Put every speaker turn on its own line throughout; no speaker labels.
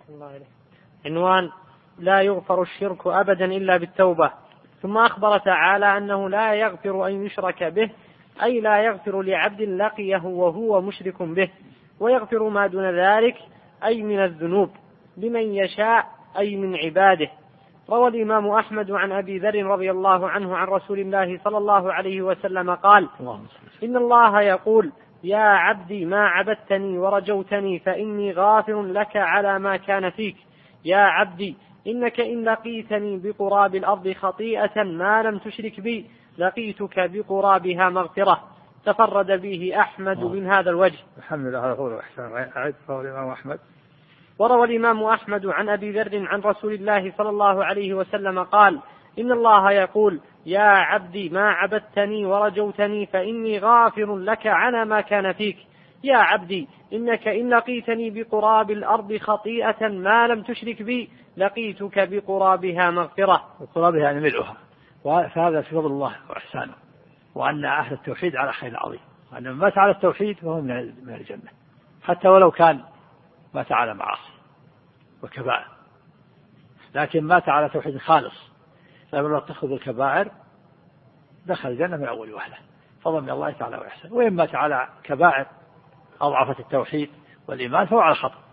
الله عليه. عنوان: لا يغفر الشرك أبدا إلا بالتوبة. ثم أخبر تعالى أنه لا يغفر أن يشرك به، أي لا يغفر لعبد لقيه وهو مشرك به، ويغفر ما دون ذلك أي من الذنوب لمن يشاء أي من عباده. روى الإمام أحمد عن أبي ذر رضي الله عنه عن رسول الله صلى الله عليه وسلم قال: إن الله يقول: يا عبدي ما عبدتني ورجوتني فإني غافر لك على ما كان فيك. يا عبدي إنك إن لقيتني بقراب الأرض خطيئة ما لم تشرك بي لقيتك بقرابها مغفرة. تفرد به أحمد من هذا الوجه.
الحمد لله على قوله وإحسانه. روى الإمام أحمد.
وروى الإمام أحمد عن أبي ذر عن رسول الله صلى الله عليه وسلم قال: إن الله يقول: يا عبدي ما عبدتني ورجوتني فإني غافر لك على ما كان فيك. يا عبدي إنك إن لقيتني بقراب الأرض خطيئة ما لم تشرك بي لقيتك بقرابها مغفرة.
بقرابها يعني ملؤها. فهذا في فضل الله وإحسانه، وأن أهل التوحيد على خير عظيم، وأن من مات على التوحيد فهو من الجنة، حتى ولو كان مات على معاصي وكبائر، لكن مات على توحيد خالص فلما تأخذ الكبائر دخل الجنة من أول وهلة، فضل من الله تعالى وإحسان. وإن مات على كبائر أضعفت التوحيد والإيمان فهو على خطر،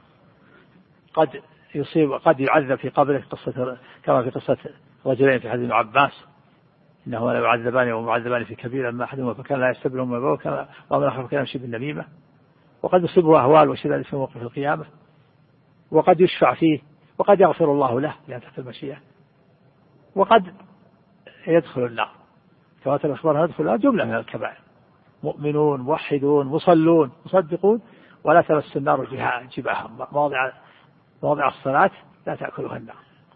قد يصيب قد يعذب في قبره، كما في قصة رجلين في حديث ابن عباس: إنه لا يعذبان ومعذبان في كبير، أما أحدهما فكان لا يستبر من البول وأما الآخر فكان يمشي بالنميمة. وقد يصيبه أهوال وشدائد في موقف القيامة، وقد يشفع فيه، وقد يغفر الله له لأن تحت المشيئة، وقد يدخل النار كما الأخبار يدخل النار جملة من الكبائر: مؤمنون موحدون مصلون مصدقون ولا تمس النار جباههم، مواضع الصلاة لا تأكلها النار،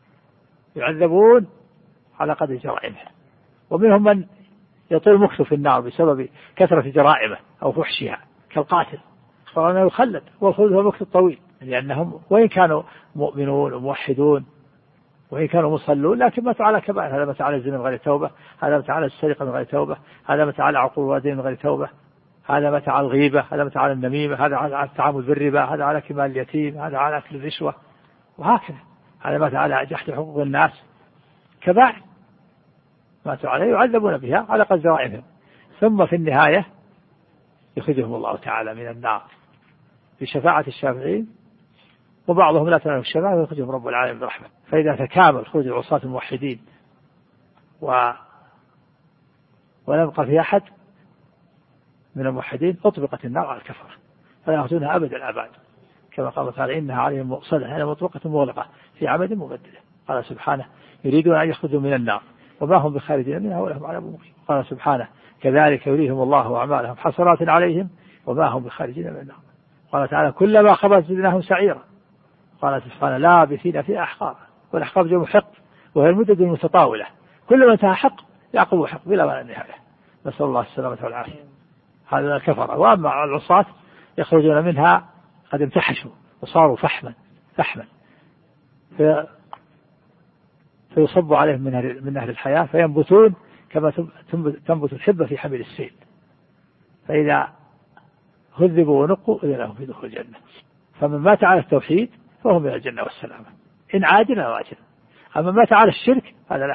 يعذبون على قدر جرائمهم. ومنهم من يطول مكثه في النار بسبب كثرة جرائمه أو فحشها كالقاتل، فأنه يخلد، والخلود هو المكث الطويل، لأنهم وإن كانوا مؤمنون وموحدون وإن كانوا مصلون لكن ماتوا على كبائر. هذا مات على الزنا من غير توبة، هذا مات على السرقة من غير توبة، هذا مات على عقوق الوالدين من غير توبة، هذا مات على الغيبة، هذا مات على النميمة، هذا على التعامل بالربا، هذا على كمال اليتيم، هذا على أكل الرشوة، وهكذا. هذا مات على جحد حقوق الناس، كبائر ماتوا عليه يعذبون بها على قدر جرائمهم. ثم في النهاية يخرجهم الله تعالى من النار بشفاعة الشافعين، وبعضهم لا تنال الشفاعة ويخرجهم رب العالمين برحمة. فإذا تكامل خروج العصاة الموحدين ولم يبقى في أحد من الموحدين أطبقت النار على الكفرة فلا يأخذونها أبدا الأبد، كما قال تعالى: إنها عليهم مؤصدة، يعني مطبقة مغلقة في عمد ممددة. قال سبحانه: يريدون أن يخرجوا من النار وما هم بخارجين منها ولهم عذاب مقيم. قال سبحانه: كذلك يريهم الله أعمالهم حسرات عليهم وما هم بخارجين من النار. قال تعالى: كلما خبت زدناهم سعيرا. قال سبحانه: لابثين في أحقاب، والأحقاب جمع حق وهي المدد المتطاولة، كل ما انتهى حق يعقب حق بلا ما النهاية، نسأل الله السلامة والعافية. هذا الكفر. وأما العصاة يخرجون منها قد امتحشوا وصاروا فحما فيصب عليهم من نهر الحياة فينبتون كما تنبت الحبة في حمل السيل، فإذا هذبوا ونقوا إذا لهم في دخول الجنة. فمن مات على التوحيد فهو من الجنة والسلامة إن عاجلا أو آجلا. أما مات على الشرك هذا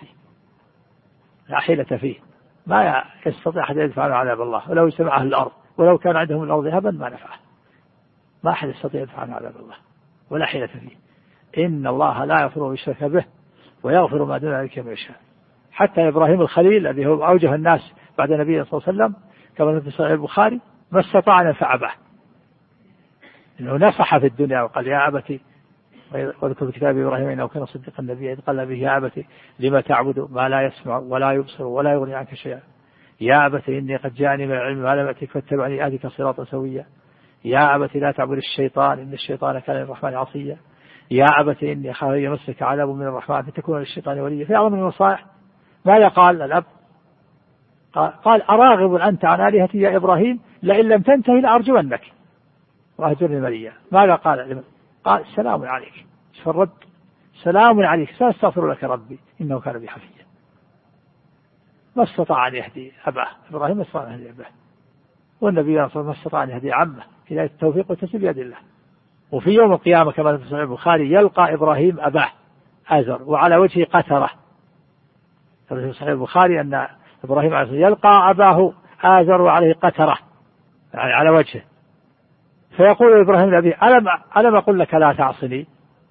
لا حيلة فيه، ما يستطيع أحد يدفع عنه عذاب الله، ولو اجتمع أهل الأرض ولو كان عندهم الأرض ذهبا ما نفعه، ما أحد يستطيع يدفع عنه عذاب الله ولا حيلة فيه. إن الله لا يغفر أن يشرك به ويغفر ما دون ذلك من يشاء. حتى إبراهيم الخليل الذي هو أوجه الناس بعد النبي صلى الله عليه وسلم كما في صحيح البخاري ما استطاع أن ينفع به، إنه نصح في الدنيا وقال: يا أبتي، واذكر في كتاب إبراهيم إنه كان صديقا النبي إذ قال به: يا أبتي لما تعبد ما لا يسمع ولا يبصر ولا يغني عنك شيئا. يا أبتي إني قد جاءني من العلم ما لم يأتك فاتبعني أهدك صراطا سويا. يا أبتي لا تعبد الشيطان إن الشيطان كان للرحمن عصيا. يا أبتي إني أخاف أن يمسك عذاب من الرحمن فتكون للشيطان وليا. في أعظم النصائح ماذا قال الأب؟ قال: أراغب أنت عن آلهتي يا إبراهيم لئن لم تنتهي لأرجمنك وأهجرني مليا. ماذا قال؟ قال: السلام عليك. فالرد: سلام عليك سأستغفر لك ربي إنه كان بي حفيا. ما استطاع أن يهدي أباه إبراهيم، ما استطاع أن يهدي أباه، والنبي صلى الله عليه وسلم ما استطاع أن يهدي عمه. هداية التوفيق والتسليم بيد الله، وفي يوم القيامة كما في صحيح البخاري يلقى إبراهيم أباه آزر وعلى وجهه قترة. في صحيح البخاري أن إبراهيم عليه السلام يلقى أباه آزر وعليه قترة يعني على وجهه، فيقول إبراهيم لأبيه ألم أقل لك لا تعصني؟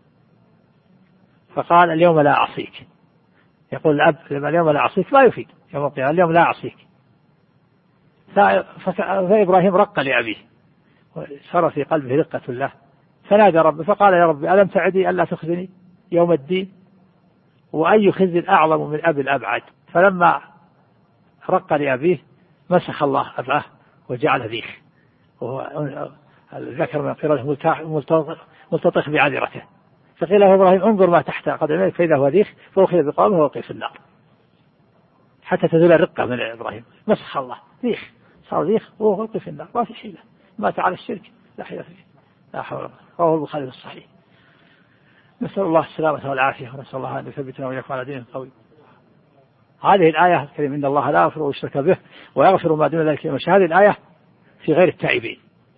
فقال اليوم لا أعصيك. يقول الأب اليوم لا أعصيك ما يفيد يوم القيامة، اليوم لا أعصيك. فإبراهيم رق لأبيه وصار في قلبه رقة له، فنادى ربه فقال يا رب ألم تعدي ألا تخزني يوم الدين؟ وأي خزي أعظم من أبي الأبعد. فلما رق لأبيه مسخ الله أباه وجعل ذيخ، وهو الذكر من قرده ملتطخ بعذرته، فقيل له إبراهيم انظر ما تحت قدميك فإذا هو ذيخ، فأخذ بقومه ووقف في النار حتى تزول الرقة من إبراهيم. مسخ الله ذيخ، صار ذيخ وهو في النار، ما في حيلة، مات على الشرك لا حيلة فيه، لا حول ولا قوة. رواه البخاري في الصحيح. نسأل الله السلامة والعافية، ونسأل الله أن يثبتنا وإياكم على دين قوي. هذه الآية الكريمة إن الله لا يغفر ويشرك به ويغفر ما دون ذلك لمن يشاء، هذه الآية في غير التائبين،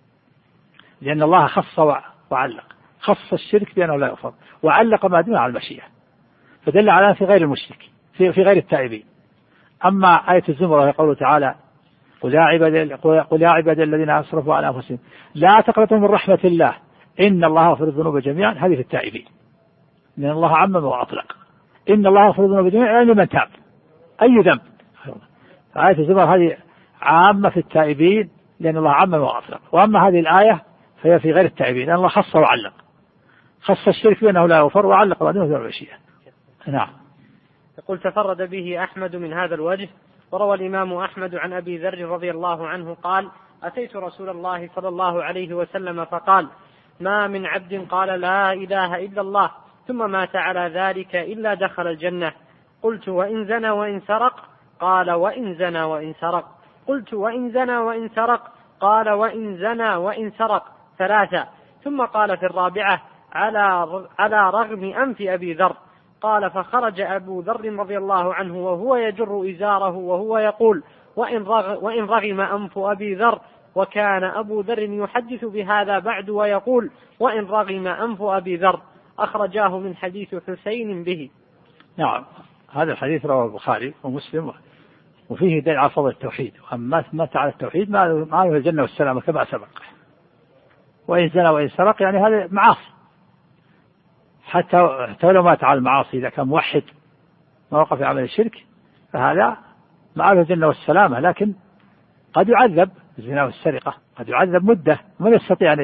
لأن الله خص وعلق، خص الشرك بأنه لا يغفر وعلق ما دون على المشيئة، فدل على في غير المشرك في غير التائبين. أما آية الزمر قوله تعالى قل يا عبادي الذين أسرفوا على أنفسهم لا تقنطوا من رحمة الله إن الله يغفر الذنوب جميعا، هذه في التائبين، لأن الله عمم وأطلق. إن الله يغفر الذنوب جميعا يعني من تاب أي ذنب. فآية الزمر هذه عامة في التائبين لأن الله عمم وأطلق. وأما هذه الآية فهي في غير التائبين لأن الله خص وعلق، خص الشرك بأنه لا يغفر وعلق ما دونه بالمشيئة. نعم.
يقول تفرد به أحمد من هذا الوجه، وروى الإمام أحمد عن أبي ذر رضي الله عنه قال أتيت رسول الله صلى الله عليه وسلم فقال ما من عبد قال لا إله إلا الله ثم مات على ذلك إلا دخل الجنة. قلت وإن زنى وإن سرق؟ قال وإن زنى وإن سرق. قلت وإن زنى وإن سرق؟ قال وإن زنى وإن سرق ثلاثة. ثم قال في الرابعة على رغم أنف أبي ذر. قال فخرج أبو ذر رضي الله عنه وهو يجر إزاره وهو يقول وإن رغم أنف أبي ذر، وكان أبو ذر يحدث بهذا بعد ويقول وإن رغم أنف أبي ذر. أخرجاه من حديث حسين به.
نعم. هذا الحديث رواه البخاري ومسلم وفيه دليل على فضل التوحيد، وأما مات على التوحيد ما له الجنة والسلامة كما سبق. وإن زنى وإن سرق يعني هذا معاصي، حتى لو مات على المعاصي إذا كان موحد ما وقف في عمل الشرك فهذا ما له الجنة والسلامة، لكن قد يعذب بالزنا والسرقة، قد يعذب مدة. من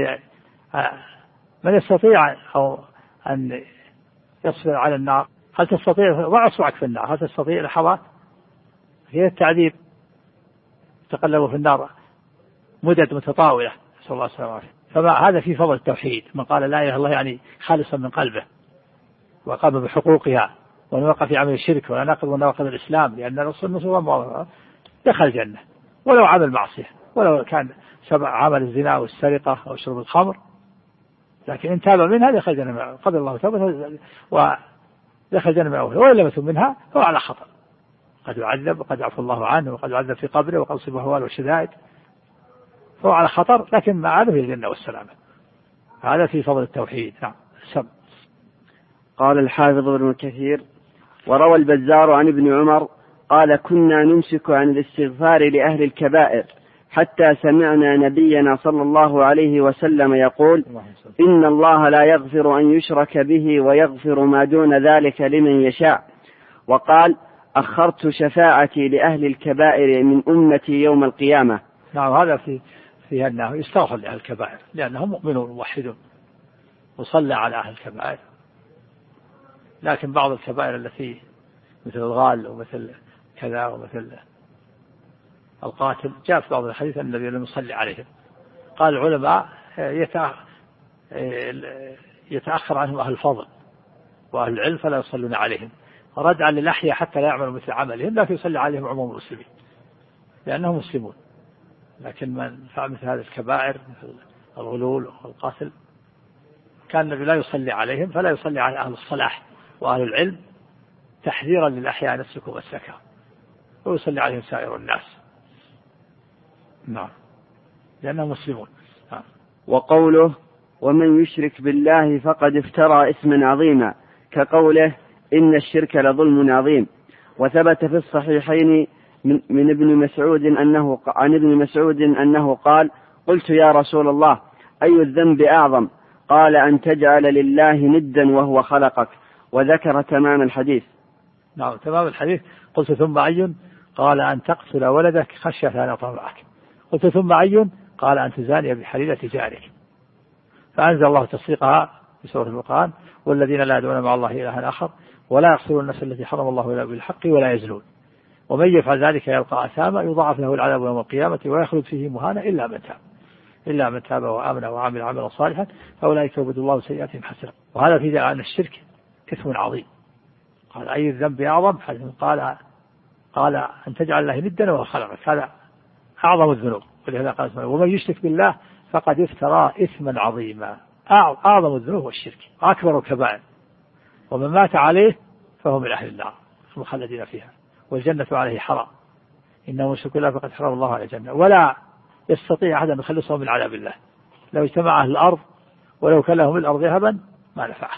يستطيع أو أن يصبر على النار؟ هل تستطيع ضع أصبعك في النار، هل تستطيع الحظاء هي التعذيب؟ تقلبوا في النار مدد متطاولة، نسأل الله السلامة. فما هذا في فضل التوحيد، من قال لا إله إلا الله يعني خالصا من قلبه وقام بحقوقها ولم يقع في عمل الشرك ولا ناقض من نواقض الإسلام، لأن الرسول دخل الجنة ولو عمل معصية، ولو كان عمل الزنا والسرقة أو شرب الخمر، لكن إن تاب منها دخل الجنة قبل الله توبته ودخل الجنة من أوله، وإن لم يتب منها هو على خطر، قد يعذب وقد يعفو الله عنه وقد يعذب في قبره وقد يصيبه أهوال وشدائد، فهو على خطر، لكن ما عاد في الجنة والسلامة. هذا في فضل التوحيد. نعم.
قال الحافظ ابن كثير وروى البزار عن ابن عمر قال كنا نمسك عن الاستغفار لأهل الكبائر حتى سمعنا نبينا صلى الله عليه وسلم يقول إن الله لا يغفر أن يشرك به ويغفر ما دون ذلك لمن يشاء. وقال أخرت شفاعتي لأهل الكبائر من أمتي يوم القيامة.
نعم. هذا في أنه يستغفر لأهل الكبائر لأنهم مؤمنون موحدون وصلى على أهل الكبائر، لكن بعض الكبائر التي مثل الغال ومثل كذا ومثل القاتل جاء في بعض الحديث أن النبي لم يصلي عليهم. قال العلماء يتأخر عنهم أهل الفضل وأهل العلم فلا يصلون عليهم، ردعا للأحياء حتى لا يعملوا مثل عملهم، لكن يصلي عليهم عموم المسلمين لأنهم مسلمون. لكن من فعل مثل هذه الكبائر مثل الغلول والقتل كان النبي لا يصلي عليهم، فلا يصلي على أهل الصلاح وأهل العلم تحذيرا للأحياء أن يسلكوا مسلكهم، ويصلي عليهم سائر الناس. نعم. لأنهم مسلمون.
وقوله ومن يشرك بالله فقد افترى إثما عظيما، كقوله إن الشرك لظلم عظيم. وثبت في الصحيحين من ابن مسعود عن ابن مسعود أنه قال: قلت يا رسول الله أي الذنب أعظم؟ قال: أن تجعل لله ندا وهو خلقك، وذكر تمام الحديث.
نعم، تمام الحديث. قلت ثم أي؟ قال: أن تقتل ولدك خشية أن يطمعك. قلت ثم أي؟ قال: أن تزاني بحليلة جارك. فأنزل الله تصديقها في سورة القرآن: والذين لا يدعون مع الله إلها آخر ولا يقتلون النفس التي حرم الله إلا بالحق ولا يزنون ومن يفعل ذلك يلقى أثاما يضاعف له العذاب يوم القيامة ويخلد فيه مهانا إلا من تاب وآمن وعمل عملا صالحا فأولئك يبدل الله سيئاتهم حسنات. وهذا في أن الشرك إثم عظيم. قال: أي الذنب أعظم؟ قال: أن تجعل الله ندا وهو خلقك. هذا أعظم الذنوب. ولهذا قال: ومن يشرك بالله فقد افترى إثما عظيما. أعظم الذنوب والشرك أكبر الكبائر، ومن مات عليه فهو من أهل النار المخلدين فيها، والجنة عليه حرام. إنه يشرك بالله فقد حرم الله على الجنة، ولا يستطيع أحد أن يخلصه من عذاب الله. لو اجتمع أهل الأرض ولو كان لهم الأرض ذهبا ما نفعه.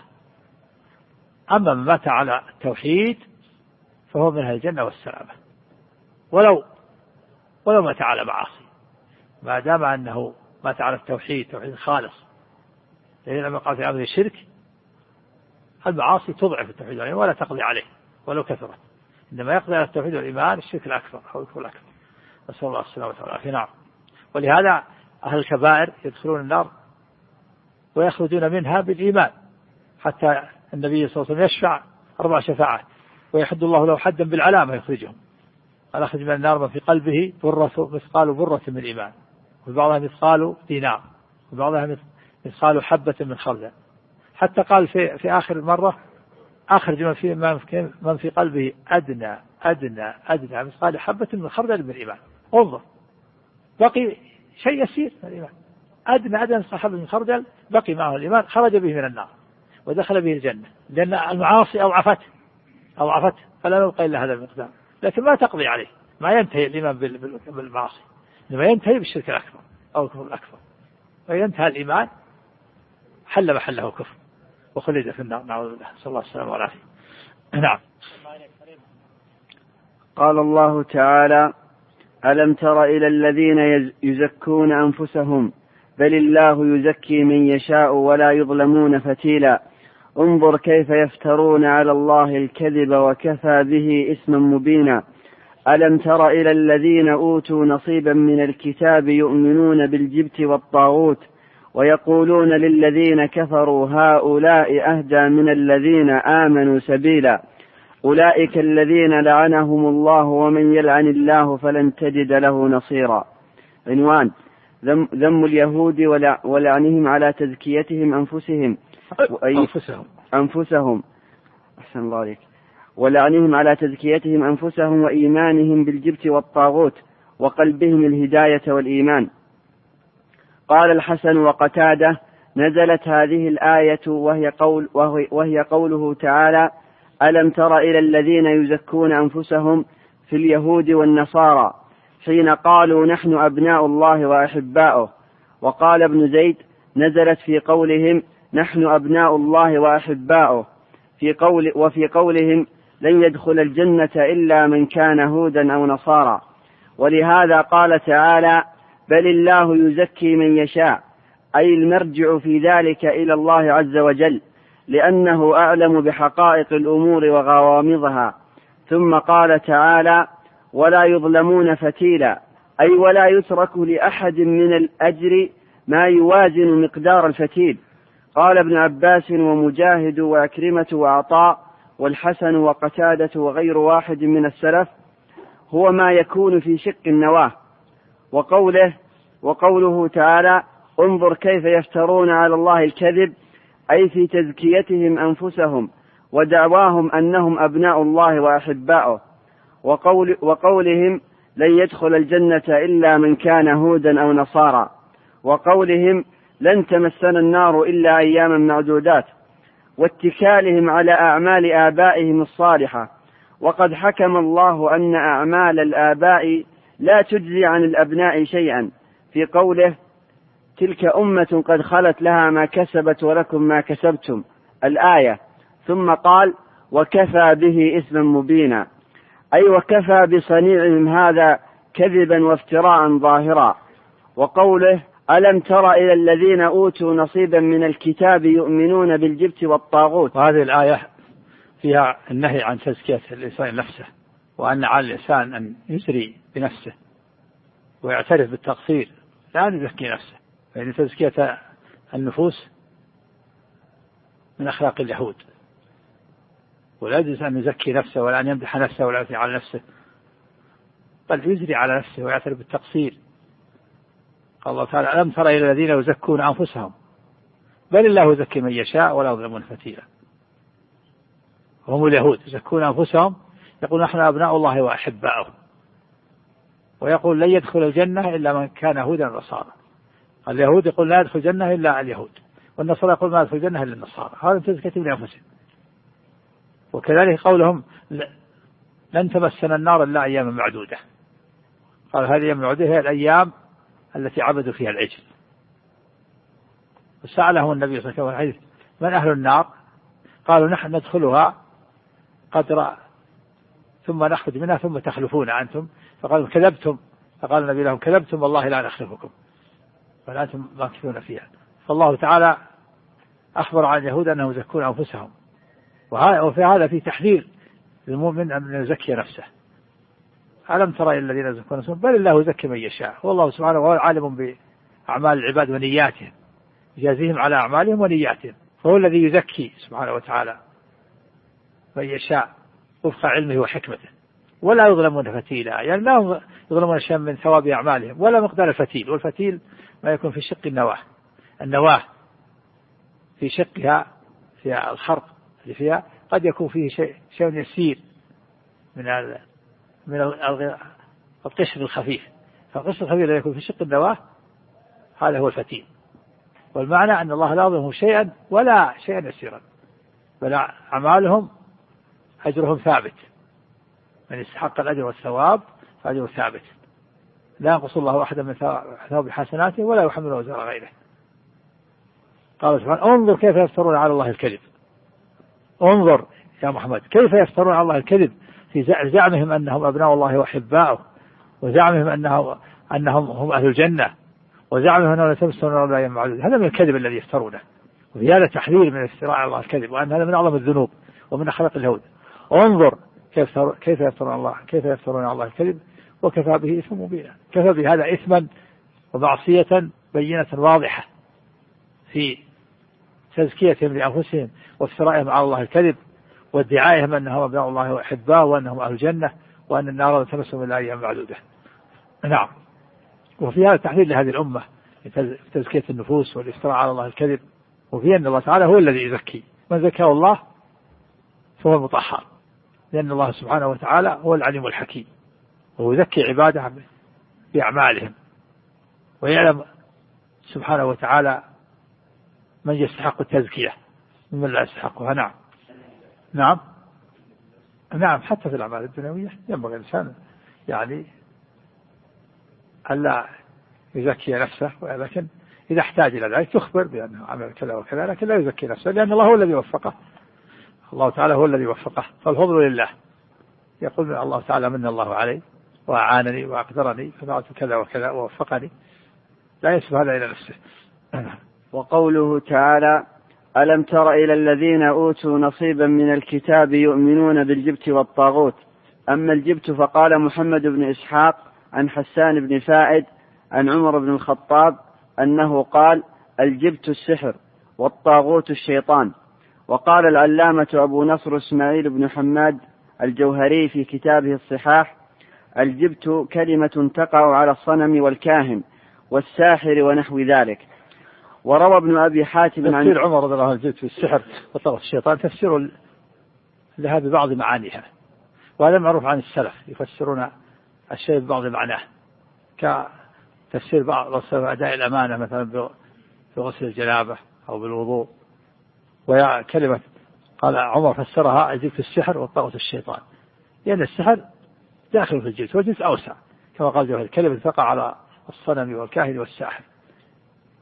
أما من مات على التوحيد فهو من أهل الجنة والسلامة، ولو مات على معاصي، ما دام أنه مات على التوحيد توحيد خالص. لأن لما قال في أمر الشرك المعاصي تضعف التوحيد والإيمان ولا تقضي عليه ولو كثرت، إنما يقضي على التوحيد والإيمان الشرك الأكبر أو الكفر الأكبر، نسأل الله السلامة والعافية. نعم. ولهذا أهل الكبائر يدخلون النار ويخرجون منها بالإيمان، حتى النبي صلى الله عليه وسلم يشفع 4 شفاعات ويحد الله له حدا بالعلامة يخرجهم. قال: أخرج من النار من في قلبه مثقال برة من إيمان، وفي بعضها مثقال دينار، وفي بعضها مثقال حبة من خردل. حتى قال في آخر المرة: أخرج من في قلبه أدنى مثقال حبة من خردل من إيمان. انظر، بقي شيء يسير من الإيمان، أدنى مثقال حبة من خردل بقي معه الإيمان، خرج به من النار ودخل به الجنة، لأن المعاصي أضعفته فلا نبقى إلا هذا المقدار. لكن ما تقضي عليه، ما ينتهي الإيمان بالمعاصي، إنما ينتهي بالشرك الأكبر أو الكفر الأكبر. وينتهى الإيمان حل محله كفر وخلد في النار، نعوذ بالله، صلى الله عليه وسلم والعافية. نعم.
قال الله تعالى: ألم تر إلى الذين يزكون أنفسهم بل الله يزكي من يشاء ولا يظلمون فتيلا انظر كيف يفترون على الله الكذب وكفى به إثما مبينا ألم تر إلى الذين أوتوا نصيبا من الكتاب يؤمنون بالجبت والطاغوت ويقولون للذين كفروا هؤلاء أهدى من الذين آمنوا سبيلا أولئك الذين لعنهم الله ومن يلعن الله فلن تجد له نصيرا. عنوان: ذم اليهود ولعنهم على تزكيتهم أنفسهم أحسن الله عليك، ولعنهم على تزكيتهم أنفسهم وإيمانهم بالجبت والطاغوت وقلبهم الهداية والإيمان. قال الحسن وقتادة: نزلت هذه الآية وهي قوله تعالى: ألم تر إلى الذين يزكون أنفسهم في اليهود والنصارى حين قالوا نحن أبناء الله وأحباؤه. وقال ابن زيد: نزلت في قولهم نحن أبناء الله وأحباؤه وفي قولهم لن يدخل الجنة إلا من كان هودا أو نصارى. ولهذا قال تعالى: بل الله يزكي من يشاء، أي المرجع في ذلك إلى الله عز وجل، لأنه أعلم بحقائق الأمور وغوامضها. ثم قال تعالى: ولا يظلمون فتيلا، أي ولا يترك لأحد من الأجر ما يوازن مقدار الفتيل. قال ابن عباس ومجاهد وأكرمة وعطاء والحسن وقتادة وغير واحد من السلف: هو ما يكون في شق النواة. وقوله تعالى: انظر كيف يفترون على الله الكذب، أي في تزكيتهم أنفسهم ودعواهم أنهم أبناء الله وأحباؤه. وقولهم لن يدخل الجنة إلا من كان هودا أو نصارى. وقولهم لن تمسنا النار إلا أياما معدودات. واتكالهم على أعمال آبائهم الصالحة. وقد حكم الله أن أعمال الآباء لا تجزي عن الأبناء شيئا في قوله: تلك أمة قد خلت لها ما كسبت ولكم ما كسبتم الآية. ثم قال وكفى به إثما مبينا، أي وكفى بصنيعهم هذا كذبا وافتراء ظاهرا. وقوله ألم تر إلى الذين أوتوا نصيبا من الكتاب يؤمنون بالجبت والطاغوت.
وهذه الآية فيها النهي عن تزكية الإنسان نفسه، وأن على الإنسان أن يسري بنفسه ويعترف بالتقصير، لا يزكي نفسه، فإن تزكية النفوس من أخلاق اليهود، ولا يجوز أن يزكي نفسه ولا أن يمدح نفسه ولا يثني على نفسه، بل يزري على نفسه ويعترف بالتقصير. قال الله تعالى ألم تر إلى الذين يزكون أنفسهم بل الله يزكي من يشاء ولا يظلمون فتيلا. هم اليهود يزكون أنفسهم، يقول نحن أبناء الله وأحباؤه، ويقول لن يدخل الجنة إلا من كان هودا نصارى. اليهود يقول لا يدخل الجنة إلا اليهود، والنصارى يقول ما يدخل الجنة إلا النصارى. هذا تزكية من أنفسهم. وكذلك قولهم لن تمسنا النار إلا أياما معدودة. قال هذه الأيام المعدودة هي الأيام التي عبدوا فيها العجل. وسألهم النبي صلى الله عليه وسلم من أهل النار؟ قالوا نحن ندخلها قدر ثم نخرج منها ثم تخلفون أنتم. فقالوا كذبتم. فقال النبي لهم كذبتم والله لا نخلفكم بل أنتم ماكثون فيها. فالله تعالى أخبر عن اليهود أنهم يزكون أنفسهم، وفي هذا في تحذير للمؤمن أن يزكي نفسه. ألم ترى الذين يزكون أنفسهم بل الله يزكي من يشاء، والله سبحانه وهو عالم بأعمال العباد ونياتهم، يجازيهم على أعمالهم ونياتهم، فهو الذي يزكي سبحانه وتعالى من يشاء وفق علمه وحكمته، ولا يظلمون فتيلا، يعني لا يظلمون شيئا من ثواب أعمالهم ولا مقدار الفتيل. والفتيل ما يكون في شق النواة في شقها في الخرق اللي فيها قد يكون فيه شيء يسير من القشر الخفيف، فالقشر الخفيف الذي يكون في شق النواة هذا هو الفتيل. والمعنى أن الله لا يظلمهم شيئا ولا شيئا يسيرا، بل أعمالهم أجرهم ثابت، من استحق الأجر والثواب فأجره ثابت، لا ينقص الله أحدا من ثواب حسناته ولا يحمل وزر غيره. قال سبحانه انظر كيف يفترون على الله الكذب. انظر يا محمد كيف يفترون على الله الكذب في زعمهم أنهم أبناء الله وأحباؤه، وزعمهم أنهم هم أهل الجنة، وزعمهم أنهم لا تمسون ولا أيام معدودة. هذا من الكذب الذي يفترونه، وفي هذا تحذير من افتراء على الله الكذب، وأن هذا من أعظم الذنوب ومن أخلاق اليهود. انظر كيف يفترون على الله الكذب وكفى به إثما مبينا. كفى بهذا إثما ومعصية بينة واضحة في تزكيتهم لأنفسهم وافترائهم على الله الكذب وادعائهم أنهم أبناء الله وأحباؤه وأنهم أهل الجنة وأن النار تمسهم إلا أيام معدودة. نعم. وفي هذا تحذير لهذه الأمة تزكية النفوس والافتراء على الله الكذب، وفي أن الله تعالى هو الذي يزكي، من زكاه الله فهو المطهر، لأن الله سبحانه وتعالى هو العليم الحكيم، وهو يزكي عباده بأعمالهم، ويعلم سبحانه وتعالى من يستحق التزكية ومن لا يستحقها. نعم حتى في الأعمال الدنيوية ينبغي الإنسان يعني ألا يزكي نفسه، ولكن إذا احتاج إلى ذلك تخبر بأنه عمل كذا وكذا، لكن لا يزكي نفسه، لأن الله هو الذي وفقه، الله تعالى هو الذي وفقه، فالفضل لله. يقول الله تعالى من الله علي وأعانني وأقدرني ففعلت كذا وكذا ووفقني، لا ينسب هذا إلى نفسه.
وقوله تعالى ألم تر إلى الذين أوتوا نصيبا من الكتاب يؤمنون بالجبت والطاغوت. أما الجبت فقال محمد بن إسحاق عن حسان بن فائد عن عمر بن الخطاب أنه قال الجبت السحر والطاغوت الشيطان. وقال العلامة أبو نصر إسماعيل بن حماد الجوهري في كتابه الصحاح الجبت كلمة تقع على الصنم والكاهن والساحر ونحو ذلك. وروى ابن أبي حاتم عن
تفسير عمر رضي الله عنه الجبت في السحر والطاغوت الشيطان تفسير لها ببعض معانيها، وهذا معروف عن السلف يفسرون الشيء ببعض معناه، كتفسير بعض أداء الأمانة مثلا بغسل الجنابة أو بالوضوء. ويا كلمة قال عمر فسرها الجبت السحر والطاغوت الشيطان، لأن السحر داخل في الجبت والجبت أوسع، كما قال جوهر كلمة تقع على الصنم والكاهن والساحر،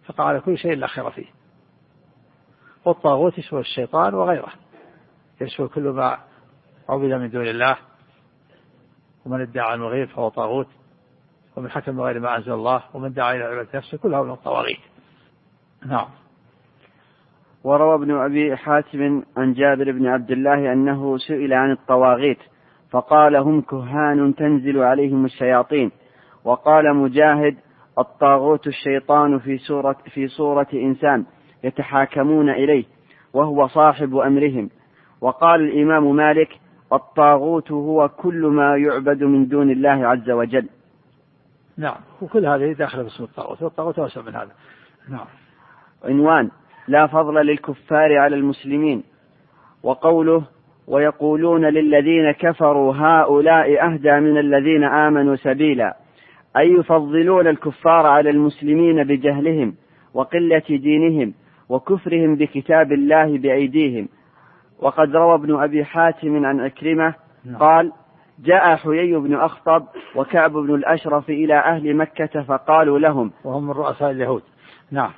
يقع على كل شيء لا خير فيه. والطاغوت يشمل الشيطان وغيره، يشمل كل ما عبد من دون الله، ومن ادعى عن الغيب فهو طاغوت، ومن حكم بغير ما أنزل الله، ومن دعا إلى عبادة نفسه، كلها من الطواغيت. نعم.
وروى ابن أبي حاتم عن جابر بن عبد الله أنه سئل عن الطواغيت فقال هم كهان تنزل عليهم الشياطين. وقال مجاهد الطاغوت الشيطان في صورة إنسان يتحاكمون إليه وهو صاحب أمرهم. وقال الإمام مالك الطاغوت هو كل ما يعبد من دون الله عز وجل.
نعم، وكل هذه داخل باسم الطاغوت، والطاغوت أوسع من هذا. نعم.
عنوان لا فضل للكفار على المسلمين. وقوله ويقولون للذين كفروا هؤلاء أهدى من الذين آمنوا سبيلا، أي يفضلون الكفار على المسلمين بجهلهم وقلة دينهم وكفرهم بكتاب الله بأيديهم. وقد روى ابن أبي حاتم عن عكرمة قال جاء حيي بن أخطب وكعب بن الأشرف إلى أهل مكة فقالوا لهم،
وهم من رؤساء اليهود، نعم،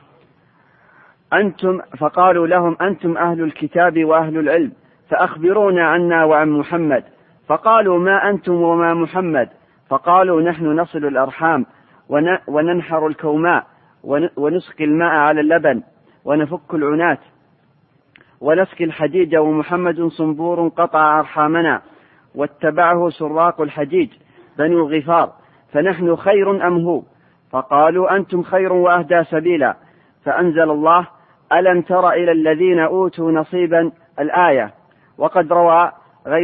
فقالوا لهم أنتم أهل الكتاب وأهل العلم فأخبرونا عنا وعن محمد. فقالوا ما أنتم وما محمد؟ فقالوا نحن نصل الأرحام وننحر الكوماء ونسقي الماء على اللبن ونفك العنات ونسقي الحديد، ومحمد صنبور قطع أرحامنا واتبعه سراق الحديد بنو غفار، فنحن خير أم هو؟ فقالوا أنتم خير وأهدى سبيلا. فأنزل الله ألم تر إلى الذين أوتوا نصيبا الآية. وقد روى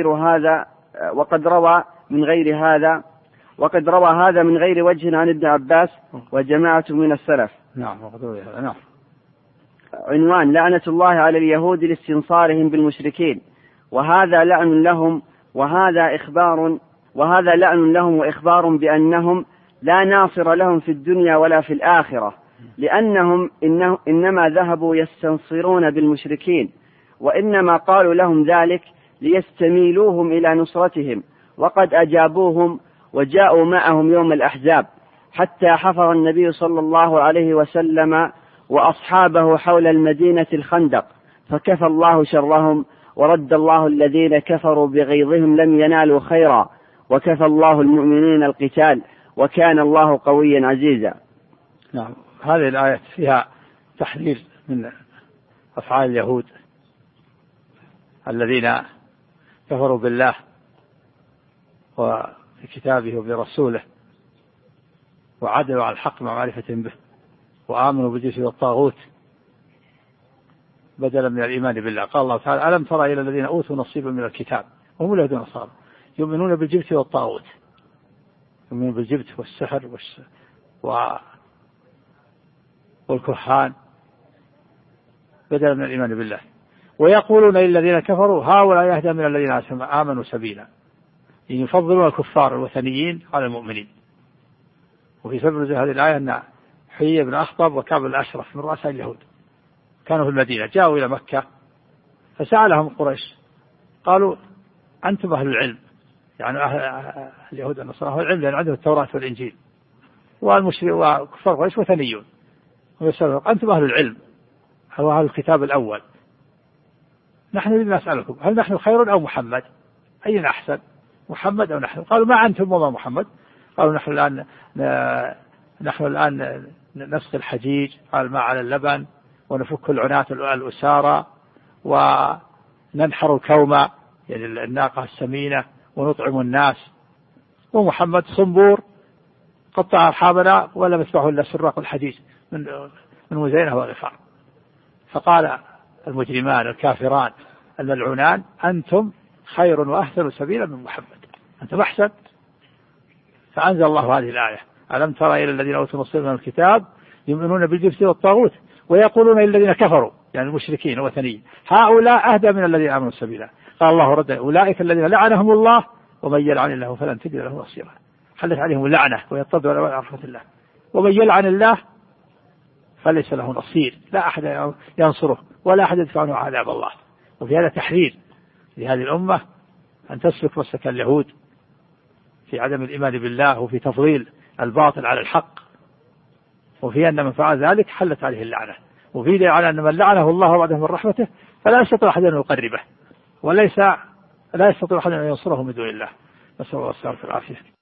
هذا من غير وجه عن ابن عباس وجماعة من السلف.
نعم. نعم.
عنوان لعنة الله على اليهود لاستنصارهم بالمشركين، وهذا لعن لهم وإخبار بأنهم لا ناصر لهم في الدنيا ولا في الآخرة، لأنهم إنما ذهبوا يستنصرون بالمشركين، وإنما قالوا لهم ذلك ليستميلوهم إلى نصرتهم، وقد أجابوهم وجاءوا معهم يوم الأحزاب، حتى حفر النبي صلى الله عليه وسلم وأصحابه حول المدينة الخندق، فكفى الله شرهم، ورد الله الذين كفروا بغيظهم لم ينالوا خيرا، وكفى الله المؤمنين القتال، وكان الله قويا عزيزا.
نعم. هذه الآية فيها تحذير من أفعال اليهود الذين كفروا بالله وبكتابه وبرسوله وعدلوا على الحق مع معرفتهم به، وآمنوا بالجبت والطاغوت بدلا من الإيمان بالله. قال الله تعالى ألم تر إلى الذين أوتوا نصيبا من الكتاب وهم اليهود والنصارى يؤمنون بالجبت والطاغوت، يؤمنون بالجبت والسحر والكهان بدلا من الإيمان بالله، ويقولون للذين كفروا هؤلاء أهدى من الذين آمنوا سبيلا، يفضلون الكفار الوثنيين على المؤمنين. وفي سبب نزول هذه الآية أن حيي بن أخطب وكعب الأشرف من رؤساء اليهود كانوا في المدينة، جاءوا إلى مكة فسألهم قريش قالوا أنتم أهل العلم، يعني أهل اليهود والنصارى أهل العلم لأن عندهم التوراة والإنجيل، والمشركين وكفار قريش وثنيون، ويسألون أنتم أهل العلم أو أهل الكتاب الأول، نحن نريد نسألكم هل نحن خير أو محمد؟ أينا أحسن، محمد أو نحن؟ قالوا ما أنتم وما محمد؟ قالوا نحن الآن نسقي الحجيج الماء على اللبن ونفك العنات الأسارة وننحر الكومة يعني الناقة السمينة ونطعم الناس، ومحمد صنبور قطع أرحامنا ولا مسبحه إلا سراق الحديد من مزينة وغفار. فقال المجرمان الكافران الملعونان أنتم خير وأحسن سبيلا من محمد، أنتم أحسن. فأنزل الله هذه الآية ألم تر إلى الذين أوتوا نصيبا من الكتاب يؤمنون بالجبت والطاغوت ويقولون للذين كفروا يعني المشركين والوثنيين هؤلاء أهدى من الذين آمنوا سبيلا. قال الله رد أولئك الذين لعنهم الله ومن يلعن الله فلن تجد له نصيرا، حلت عليهم اللعنة ويطردوا على رحمة الله، ومن يلعن الله فليس له نصير، لا أحد ينصره ولا أحد يدفع عنه عذاب الله. وفي هذا تحذير لهذه الأمة أن تسلك مسلك اليهود في عدم الإيمان بالله وفي تفضيل الباطل على الحق، وفي أن من فعل ذلك حلت عليه اللعنة، وفي دليل على أن من لعنه الله وعده من رحمته فلا يستطيع أحد أن يقربه، لا يستطيع أحد أن ينصره من دون الله. نسأل الله السلامة والعافية.